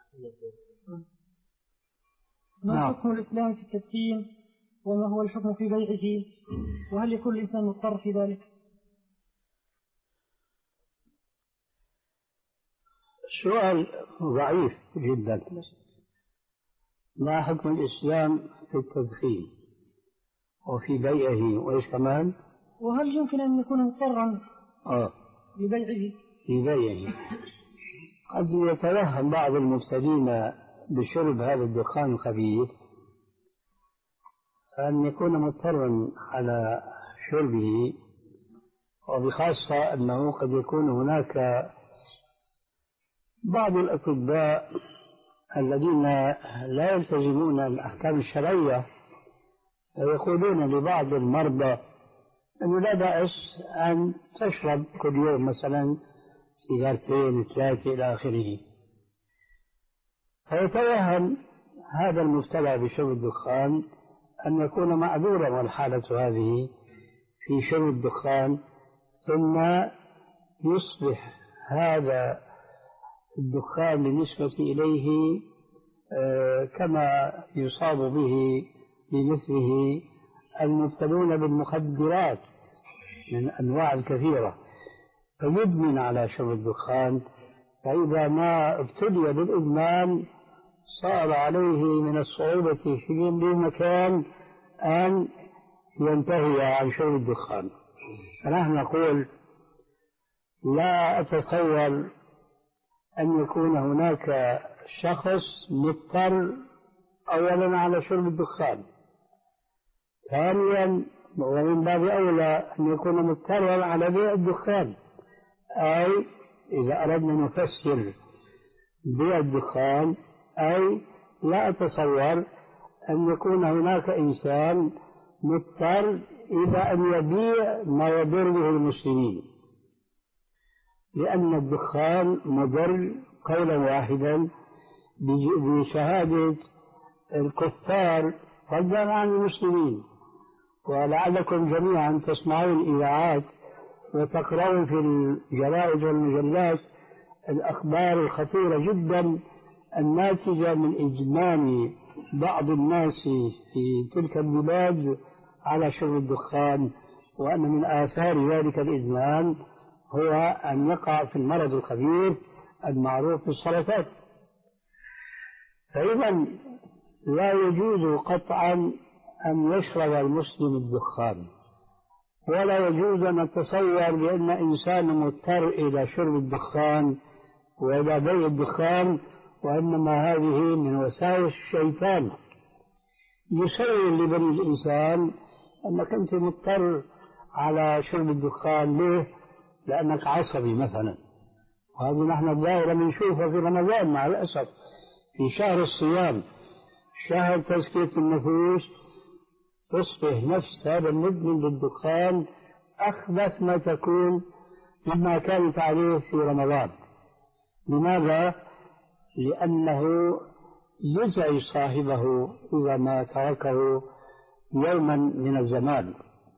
ما حكم الإسلام في التدخين، وما هو الحكم في بيعه، وهل يكون الإنسان مضطر في ذلك؟ سؤال ضعيف جدا. ما حكم الإسلام في التدخين وفي بيعه وإيش كمان؟ وهل يمكن أن يكون مضطرا آه. لبيعه؟ في بيعه قد يتوهم بعض المبتدين بشرب هذا الدخان الخبيث أن يكون مضطرا على شربه، وبخاصة أنه قد يكون هناك بعض الأطباء الذين لا يلتزمون الأحكام الشرعية ويقولون لبعض المرضى أنه لا بأس أن تشرب كل يوم مثلا سيجارتين ثلاثة إلى آخره، فيتوهم هذا المبتلى بشرب الدخان أن يكون معذورا، والحالة هذه في شرب الدخان، ثم يصبح هذا الدخان بالنسبة إليه كما يصاب به بمثله المبتلون بالمخدرات من الأنواع الكثيرة، فيدمن على شرب الدخان، فإذا ما ابتلي بالإدمان صار عليه من الصعوبة في مكان أن ينتهي عن شرب الدخان. فنحن نقول لا أتصور أن يكون هناك شخص مضطر أولا على شرب الدخان، ثانيا ومن باب أولى أن يكون مضطرا على بيع الدخان، أي إذا أردنا نفسر بيع الدخان أي لا أتصور أن يكون هناك إنسان مضطر إلى أن يبيع ما يضر به المسلمين، لأن الدخان مضر قولا واحدا بشهادة الكفار فضلا عن المسلمين. ولعلكم جميعا تسمعون الإذاعات وتقرؤون في الجرائد والمجلات الأخبار الخطيرة جدا الناتجة من إجمام بعض الناس في تلك البلاد على شرب الدخان، وأن من آثار ذلك الإدمان هو أن يقع في المرض الخبيث المعروف بالسرطان. فإذا لا يجوز قطعا أن يشرب المسلم الدخان، ولا يجوز أن نتصور بأن إنسان مضطر إلى شرب الدخان وإلى بيع الدخان، وإنما هذه من وساوس الشيطان يسير لبني الإنسان أنك أنت مضطر على شرب الدخان. ليه؟ لأنك عصبي مثلا، وهذه نحن الظاهرة بنشوفها في رمضان مع الأسف، في شهر الصيام، شهر تزكية النفوس، تصبح نفس هذا المدمن بالدخان أخبث ما تكون مما كانت عليه في رمضان. لماذا؟ لأنه يزعج صاحبه إذا ما تركه يوما من الزمان.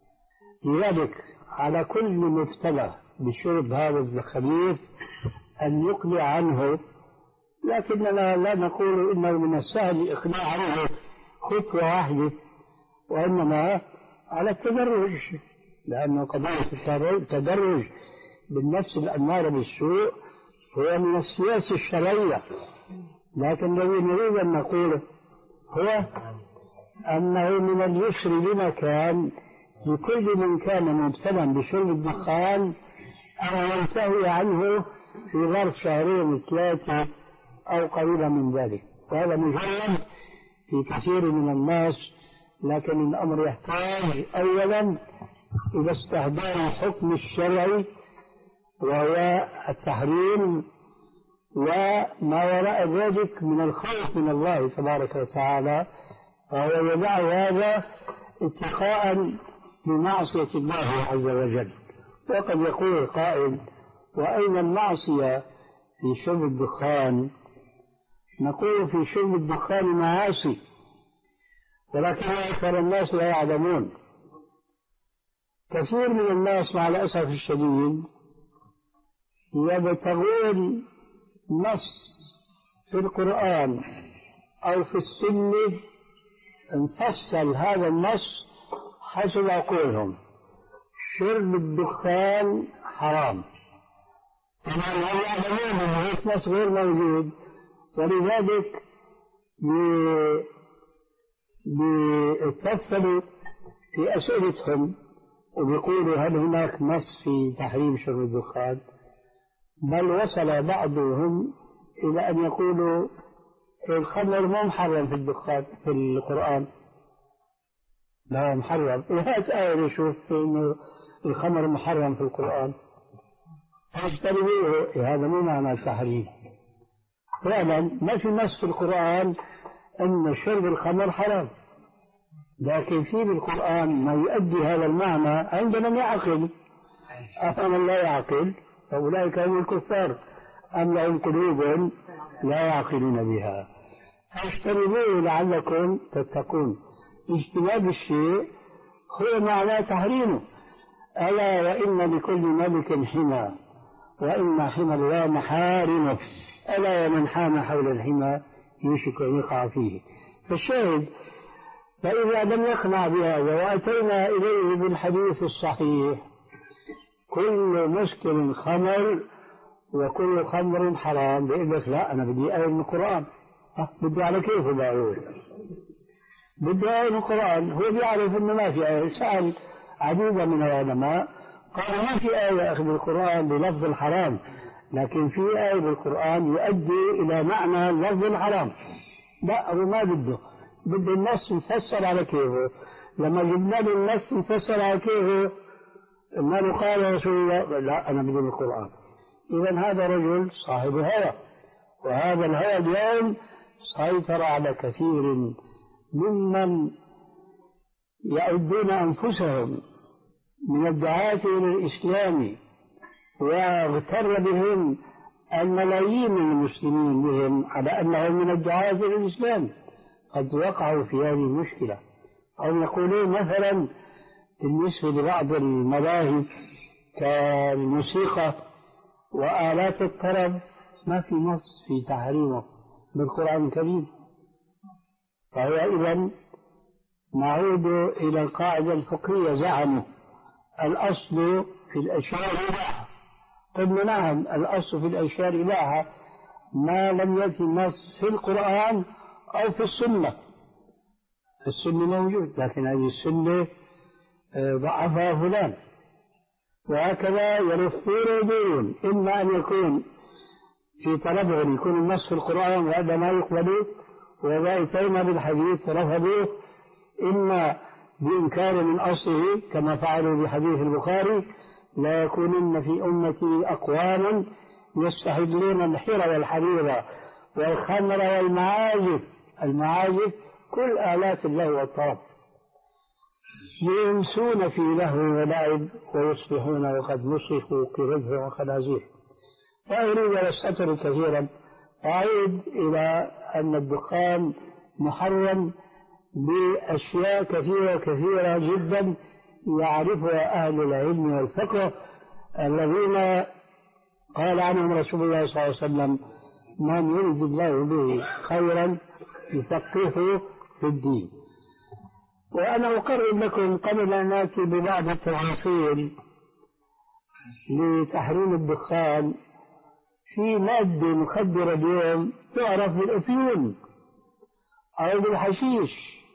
لذلك على كل مبتلى بشرب هذا الخبيث أن يقلع عنه، لكننا لا نقول إنه من السهل الإقلاع عنه خطوة واحدة، وإنما على التدرج، لأنه قضية التدرج بالنفس الأمارة بالسوء هو من السياسة الشرعية. لكن الذي نريد أن نقوله هو أنه من اليسر بمكان لكل من كان مبتلا بشرب الدخان أن ينتهي عنه في ظرف شهرين ثلاثة أو قريبا من ذلك، وهذا مجرد في كثير من الناس. لكن الأمر يحتاج أولا إلى استحضار الحكم الشرعي وهو التحريم، وما وراء ذلك من الخوف من الله تبارك وتعالى، وهو يدع هذا اتقاء بمعصية الله عز وجل. وقد يقول قائل: وأين المعصية في شرب الدخان؟ نقول في شرب الدخان معاصي، ولكن أكثر الناس لا يعلمون. كثير من الناس مع الأسف الشديد يبتغون نص في القرآن أو في السنة نفصل هذا النص حسب عقولهم. شرب الدخان حرام، طبعا هم يعلمون أن هذا النص غير موجود، ولذلك بيتفلوا في أسئلتهم وبيقولوا هل هناك نص في تحريم شرب الدخان؟ بل وصل بعضهم إلى أن يقولوا الخمر مو محرم في الدخان في القرآن، لا محرم. وهات آية نشوف إنه الخمر محرم في القرآن، فاجتنبوه. هذا مو معنى التحريم. فعلا ما في نص في القرآن أن شرب الخمر حرام، لكن في بالقرآن ما يؤدي هذا المعنى عند من يعقل. أفمن لا يعقل فأولئك هم الكفار أم لهم قلوب لا يعقلون بها. فاجتنبوه لعلكم تتقون. اجتناب الشيء هو معنى تحريمه. ألا وإن لكل ملك حمى وإن حمى الله محارمه ألا ومن حام حول الحمى يوشك أن يقع فيه. فالشاهد، فإذا لم يقنع بهذا وأتينا إليه بالحديث الصحيح: كل مسكر خمر وكل خمر حرام، بيقول لك لا أنا بدي آية من القرآن. بدي على كيف بقول؟ بدي آية من القرآن. هو بيعرف إنه ما في آية. سأل عديدا من العلماء قالوا ما في آية أخذ القرآن بلفظ الحرام، لكن في آية بالقرآن يؤدي إلى معنى لفظ الحرام. لا، هو ما بده بده النص مفسر على كيفه. لما جبنا له النص مفسر على كيفه ما قال رسول الله لا أنا بدي بالقرآن. إذا هذا رجل صاحب هوى، وهذا الهوى اليوم سيطر على كثير ممن يعدون أنفسهم من الدعاة إلى الإسلام واغتر بهم الملايين من المسلمين بهم على أنهم من الدعاة إلى الإسلام، قد وقعوا في هذه المشكلة. أو يقولون مثلا بالنسبة لبعض المذاهب كالموسيقى وآلات الطرب ما في نص في تحريمه بالقرآن الكريم. فهو إذن نعود إلى القاعدة الفقهية، زعموا الأصل في الأشياء إباحة. قلنا نعم، الأصل في الأشياء إباحة ما لم يأتي النص في القرآن أو في السنة. السنة موجود، لكن هذه السنة ضعفها فلان، وهكذا يلفون ويدورون. إما أن يكون في طلبهم يكون النص في القرآن وهذا ما يقبله وإذا أتينا بالحديث رفضوه، إما بإنكار من أصله كما فعلوا بحديث البخاري: لا يكونن في أمتي أقوام يستحلون الحر والحرير والخمر والمعازف. المعازف كل آلات اللهو والطرب، ينسون في لهو ولعب ويصبحون وقد مسخوا قردهم وخنازير. وأريد أن أستطرد كثيرا أعود إلى أن الدخان محرم بأشياء كثيرة كثيرة جدا يعرفها أهل العلم والفقه الذين قال عنهم رسول الله صلى الله عليه وسلم: من يريد الله به خيرا يفقهه في الدين. وأنا أقرر لكم قبل أن نأتي ببعض التفاصيل لتحريم الدخان في مادة مخدرة اليوم تعرف بالأفيون أو بالحشيش.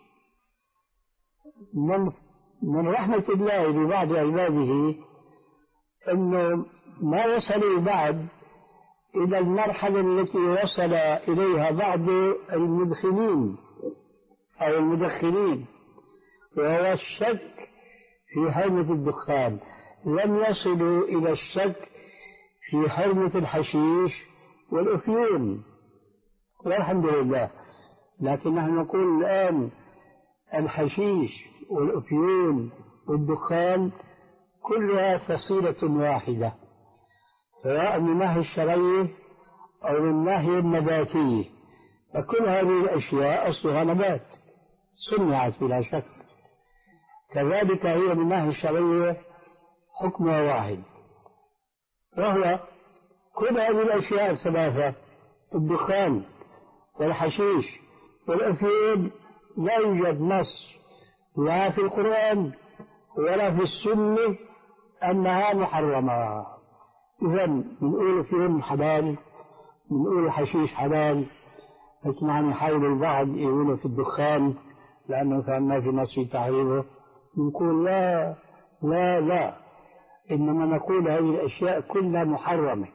من, من رحمة الله ببعض عباده أنه ما وصلوا بعد إلى المرحلة التي وصل إليها بعض المدخنين أو المدخنين، وهو الشك في حرمة الدخان. لم يصلوا إلى الشك في حرمة الحشيش والأفيون، والحمد لله. لكن نحن نقول الآن الحشيش والأفيون والدخان كلها فصيلة واحدة، سواء من الناحية الشرعية أو من الناحية النباتية. فكل هذه الأشياء أصلها نبات صنعت بلا شك، كذلك هي من الناحية الشرعية حكمها واحد، وهو كل هذه الأشياء الثلاثة: الدخان والحشيش والأفيون لا يوجد نص لا في القرآن ولا في السنة أنها محرمة. إذن بنقول أفيون حلال، بنقول حشيش حلال، لكن عم يحاول البعض يقولوا في الدخان لأنه كان ما في نص في تحريمه. نقول لا لا لا، إنما نقول هذه الأشياء كلها محرمة.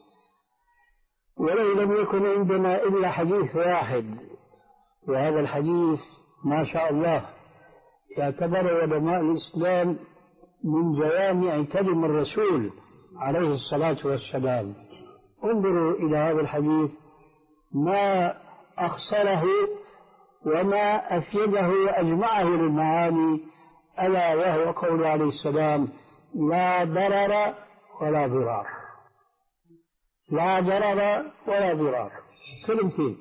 ولو لم يكن عندنا إلا حديث واحد، وهذا الحديث ما شاء الله يعتبر علماء الإسلام من جوامع كلم الرسول عليه الصلاة والسلام. انظروا إلى هذا الحديث ما أخصره وما أفيده وأجمعه للمعاني، ألا وهو قول عليه السلام: لا ضرر ولا ضرار. لا ضرر ولا ضرار، كلمتين.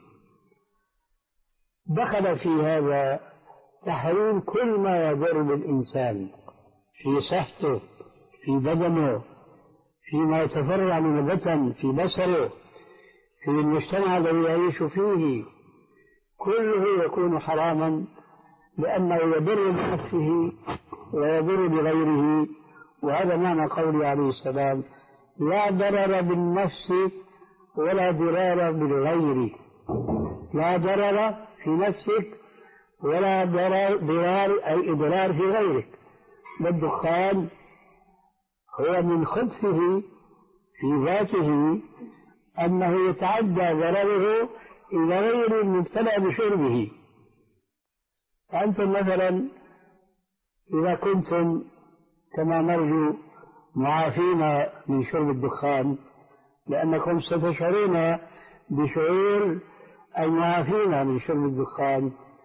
دخل في هذا تحريم كل ما يضر بالإنسان في صحته، في بدنه، فيما يتفرع من البطن، في بصره، في المجتمع الذي يعيش فيه، كله يكون حراما لأنه يضر بنفسه ويضر بغيره. وهذا معنى قوله عليه السلام: لا ضرر بالنفس ولا ضرار بالغير. لا ضرر في نفسك ولا ضرار أي إضرار في غيرك. والدخان هو من خبثه في ذاته أنه يتعدى ضرره إلى غير المبتلى بشربه. فأنتم مثلا إذا كنتم كما نرجو معافين من شرب الدخان، لأنكم ستشعرون بشعور المعافين من شرب الدخان،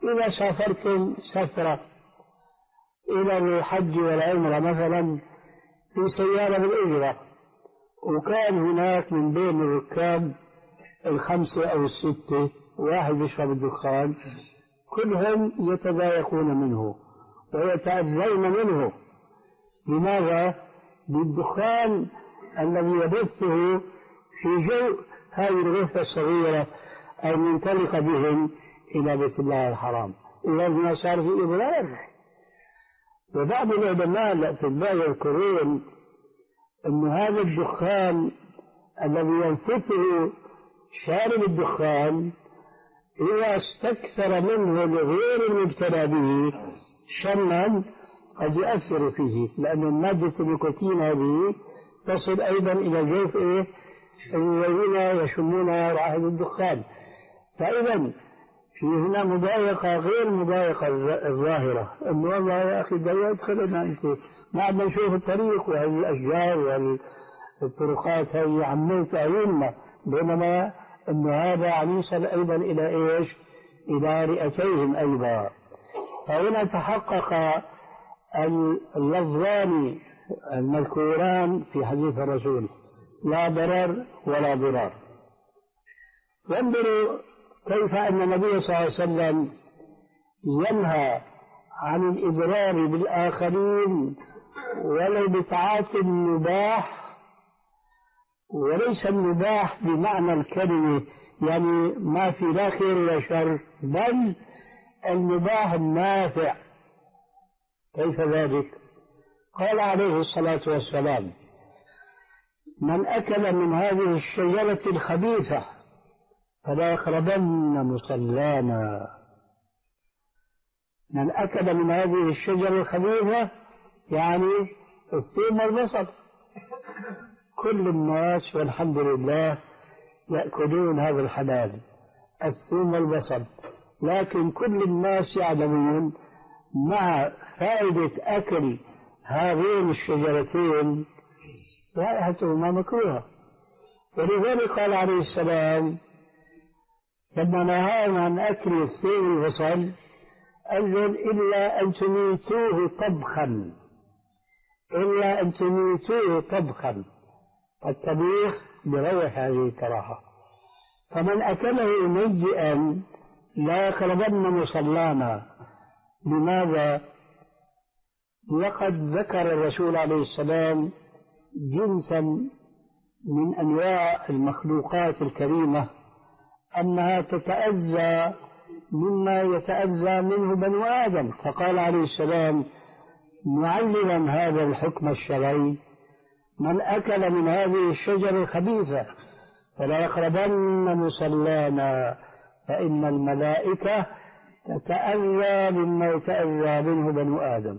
إذا سافرتم سفرة إلى الحج والعمرة مثلا في سيارة بالأجرة، وكان هناك من بين الركاب الخمسة أو الستة واحد يشرب الدخان، كلهم يتضايقون منه ويتأذون منه. لماذا؟ بالدخان الذي يبثه في جو هذه الغرفة الصغيرة المنطلقة بهم إلى بيت الله الحرام. إذا ما صار في إضرار. وبعض العلماء الأطباء يذكرون أن هذا الدخان الذي ينفثه شارب الدخان إذا استكثر منه لغير المبتلى به شما قد يؤثر فيه، لأن مادة النيكوتين هذه تصل أيضا إلى الجوف إيه الذين يشمون رائحة الدخان. فإذا في هنا مضايقة غير مضايقة الظاهرة، أنه والله يا أخي ده يدخلنا أنت ما عندنا نشوف الطريق وهذه الأشجار والطرقات هذه عميت أعيننا، بينما أن هذا عم يصل أيضا إلى إيش؟ إلى رئتيهم أيضا. فهنا تحقق اللفظان المذكوران في حديث الرسول، لا ضرر ولا ضرار. وانظروا كيف أن النبي صلى الله عليه وسلم ينهى عن الإضرار بالآخرين ولو بتعاطي المباح، وليس المباح بمعنى الكلمة يعني ما في لا خير ولا شر، بل المباح النافع. كيف ذلك؟ قال عليه الصلاة والسلام: من أكل من هذه الشجرة الخبيثة فلا يقربن مصلانا. من أكل من هذه الشجرة الخبيثة يعني الثوم والبصل. كل الناس والحمد لله يأكلون هذا الحلال الثوم والبصل، لكن كل الناس يعلمون مع فائدة أكل هذين الشجرتين رائحتهما مكروهة. ولذلك قال عليه السلام لما نهاهم عن أكل الثوم والبصل قال إلا أن تميتوه طبخا، إلا أن تميتوه طبخا، الطبيخ بروح هذه الكراهة. فمن أكله نجئا لا يقربن مصلانا. لماذا؟ لقد ذكر الرسول عليه السلام جنسا من أنواع المخلوقات الكريمة أنها تتأذى مما يتأذى منه بنو آدم، فقال عليه السلام معلما هذا الحكم الشرعي: من أكل من هذه الشجرة الخبيثة فلا يقربن مصلانا فإن الملائكة تتأذى مما يتأذى منه بنو آدم.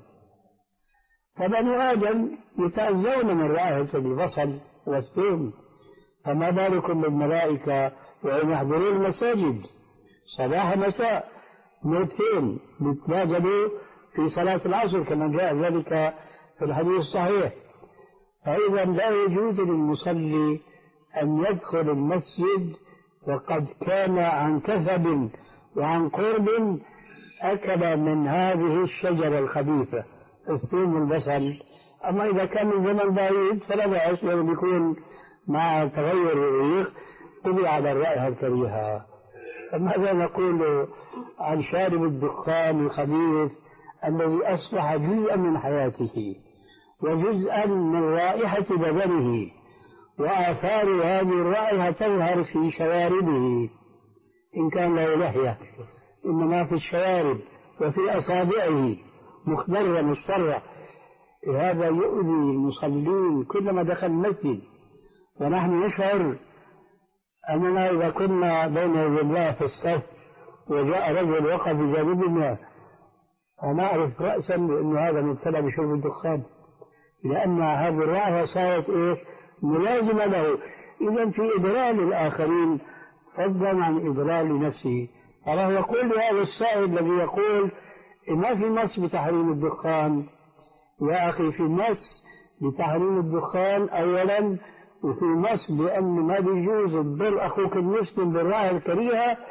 فبنو آدم يتأذون من رائحة البصل والثوم، فما بالكم بالملائكة وهم يحضرون المساجد صباح مساء مرتين يتواجدوا في صلاة العصر كما جاء ذلك في الحديث الصحيح. فإذا لا يجوز للمصلي أن يدخل المسجد وقد كان عن كسب وعن قرب أكل من هذه الشجرة الخبيثة الثوم والبصل. أما إذا كان من زمن بعيد فلا بأس، لأنه يكون مع تغير الريق طبع على الرائحة الكريهة. فماذا نقول عن شارب الدخان الخبيث الذي أصبح جزءا من حياته وجزءا من رائحة بدنه، وآثار هذه الرائحة تظهر في شواربه إن كان له لحية، إنما في الشوارب وفي أصابعه مخضرة مصفرة. هذا يؤذي المصلين كلما دخل المسجد. ونحن نشعر أننا إذا كنا بين يدي الله في الصف وجاء رجل وقف بجانبنا ونعرف رأسا أن هذا مبتلى بشرب الدخان، لأن هذه الرائحة صارت إيه ملازمة له. إذا في إضلال الآخرين فضلا عن إضلال نفسه. الله يقول لهذا السائل الذي يقول ما في نص بتحريم الدخان. يا أخي في نص بتحريم الدخان أولا، وفي نص بأن ما بيجوز تضر أخوك المسلم بالرائحة الكريهة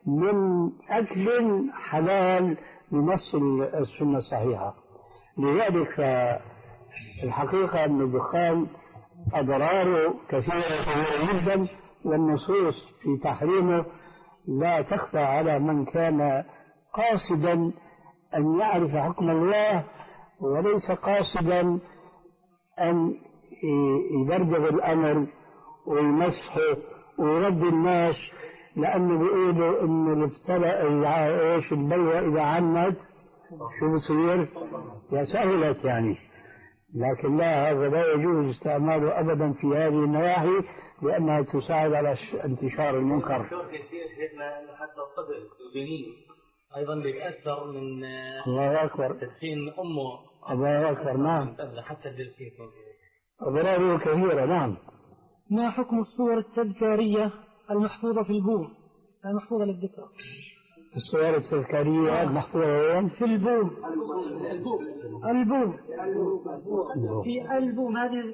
من أكل حلال بنص السنة الصحيحة. لذلك الحقيقة أن الدخان أضراره كثيرة جدا، والنصوص في تحريمه لا تخفى على من كان قاصدا أن يعرف حكم الله، وليس قاصدا أن يبرد الأمر ويمسحه ويرد الناس، لأنه بيقولوا إن الابتلاء إيش البلوى إذا عمت شو بصير؟ يا سهلت يعني. لكن لا، هذا لا يجوز استعماله أبدا في هذه النواحي، لأنها تساعد على انتشار المنكر. حتى الطفل الجنين أيضا بيتأثر من الله أكبر تدخين أمه. الله أكبر. نعم، حتى الجلسين أضراره كثيرة. نعم. ما حكم الصور التذكارية المحفوظة في البوم، المحفوظة للذكرى؟ الصور التذكارية المحفوظة وين؟ في البوم. البوم في البوم هذه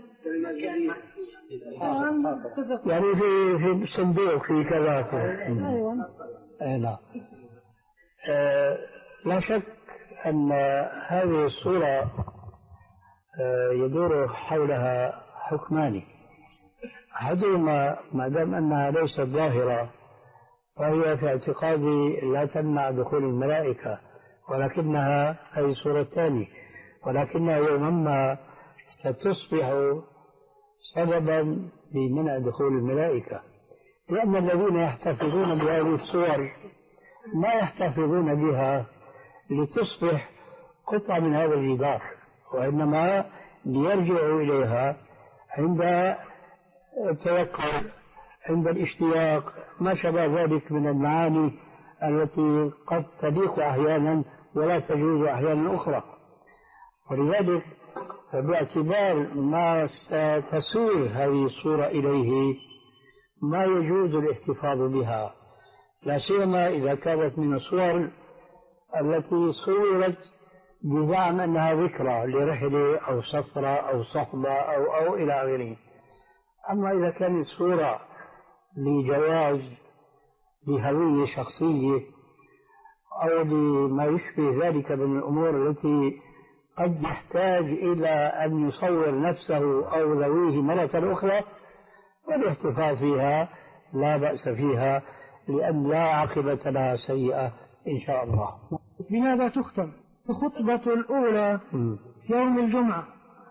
يعني في في صندوق في كذا. أيوة. لا آه لا شك أن هذه الصورة آه يدور حولها حكمان. أحدهما ما دام أنها ليست ظاهرة فهي في اعتقادي لا تمنع دخول الملائكة، ولكنها هذه الصورة الثانية، ولكنها يوما ما ستصبح سببا لمنع دخول الملائكة، لأن الذين يحتفظون بهذه الصور ما يحتفظون بها لتصبح قطعة من هذا الجدار، وإنما ليرجعوا إليها عند التذكر، عند الاشتياق، ما شابه ذلك من المعاني التي قد تليق أحيانا ولا تجوز أحيانا أخرى. ولذلك باعتبار ما ستسير هذه الصورة إليه ما يجوز الاحتفاظ بها، لا سيما إذا كانت من الصور التي صورت بزعم أنها ذكرى لرحلة أو سفرة أو صحبة أو أو إلى آخره. أما إذا كانت صورة لجواز لهوية شخصية أو لما يشبه ذلك من الأمور التي قد يحتاج إلى أن يصور نفسه أو ذويه مرة أخرى، والاحتفاظ فيها لا بأس فيها، لأن لا عاقبة لها سيئة إن شاء الله. بماذا تختم الخطبة الأولى يوم الجمعة؟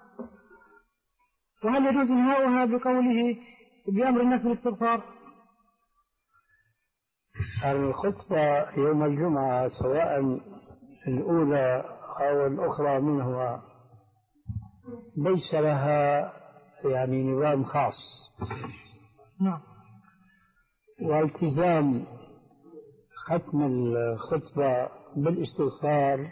وهل يجوز إنهاؤها بقوله بأمر الناس بالاستغفار؟ الخطبة يوم الجمعة سواء الأولى أو الأخرى منها ليس لها يعني نظام خاص. نعم. والتزام ختم الخطبة بالاستغفار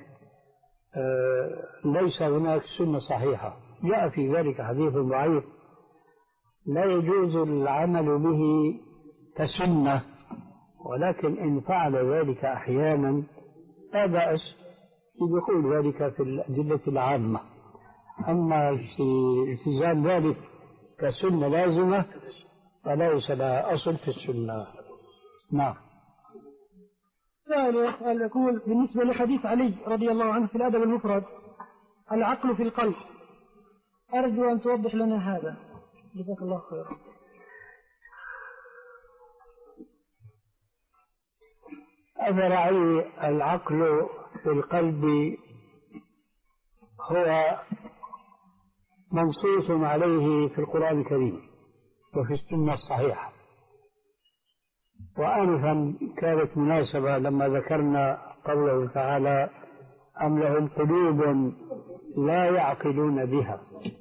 ليس هناك سنة صحيحة، جاء في ذلك حديث ضعيف لا يجوز العمل به كسنة، ولكن إن فعل ذلك أحيانا لا بأس بدخول ذلك في الأدلة العامة. أما في التزام ذلك كسنة لازمة فليس لها أصل في السنة. نعم. سؤال يسأل يقول بالنسبة لحديث علي رضي الله عنه في الأدب المفرد العقل في القلب، أرجو أن توضح لنا هذا، جزاك الله خيرا. أثر علي العقل في القلب هو منصوص عليه في القرآن الكريم وفي السنة الصحيحة. وآنفا كانت مناسبة لما ذكرنا قوله تعالى أم لهم قلوب لا يعقلون بها.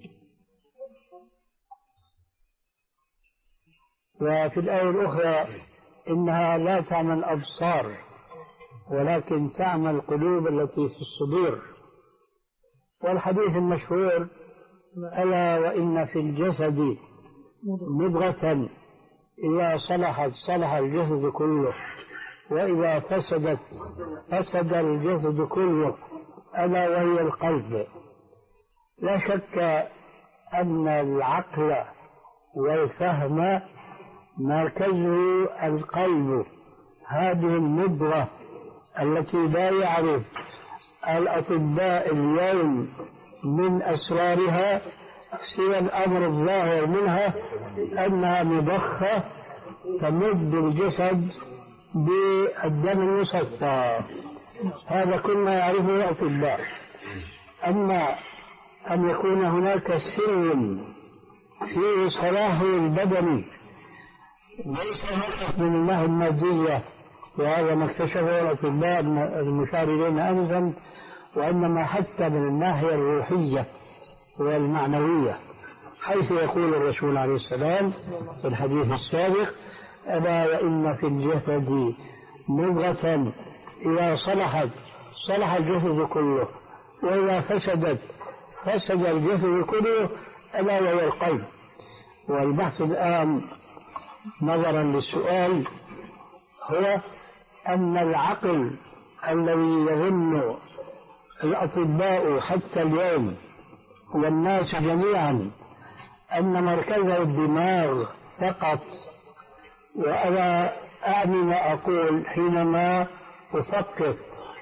وفي الآية الأخرى إنها لا تعمى الأبصار ولكن تعمى القلوب التي في الصدور. والحديث المشهور ألا وإن في الجسد مضغة إذا صلحت صلح الجسد كله وإذا فسدت فسد الجسد كله ألا وهي القلب. لا شك أن العقل والفهم مركزه القلب، هذه الندرة التي لا يعرف الأطباء اليوم من أسرارها سوى الأمر الظاهر منها أنها مضخة تمد الجسد بالدم المصفى. هذا كنا يعرفه الأطباء. أما أن يكون هناك سر في صلاح البدن ليس فقط من الناحية المادية، وهذا ما اكتشفه الأطباء المشار إلينا أنفا، وإنما حتى من الناحية الروحية والمعنوية، حيث يقول الرسول عليه السلام في الحديث السابق: ألا وإن في الجسد مضغة إذا صلحت صلح الجسد كله، وإذا فسدت فسد الجسد كله، ألا وهي القلب. والبحث الآن نظرا للسؤال هو أن العقل الذي يظن الأطباء حتى اليوم والناس جميعا أن مركزه الدماغ فقط، وأنا أعني ما أقول حينما أفكر،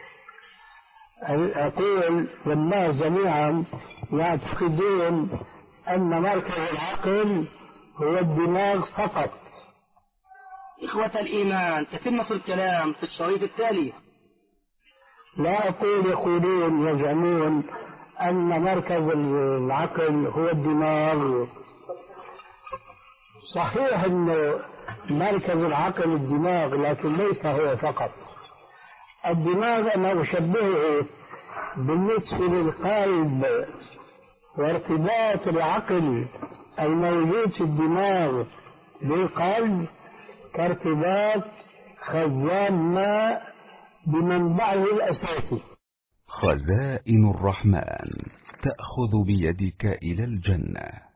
أقول والناس جميعا يعتقدون أن مركز العقل هو الدماغ فقط. إخوة الإيمان، تتمة الكلام في الشريط التالي. لا أقول يقولون يزعمون أن مركز العقل هو الدماغ. صحيح أن مركز العقل الدماغ، لكن ليس هو فقط. الدماغ أنا أشبهه بالنسبة للقلب وارتباط العقل الموجود في الدماغ بالقلب كارتباط خزان ماء بمنبعه الأساسي. خزائن الرحمن تأخذ بيدك إلى الجنة.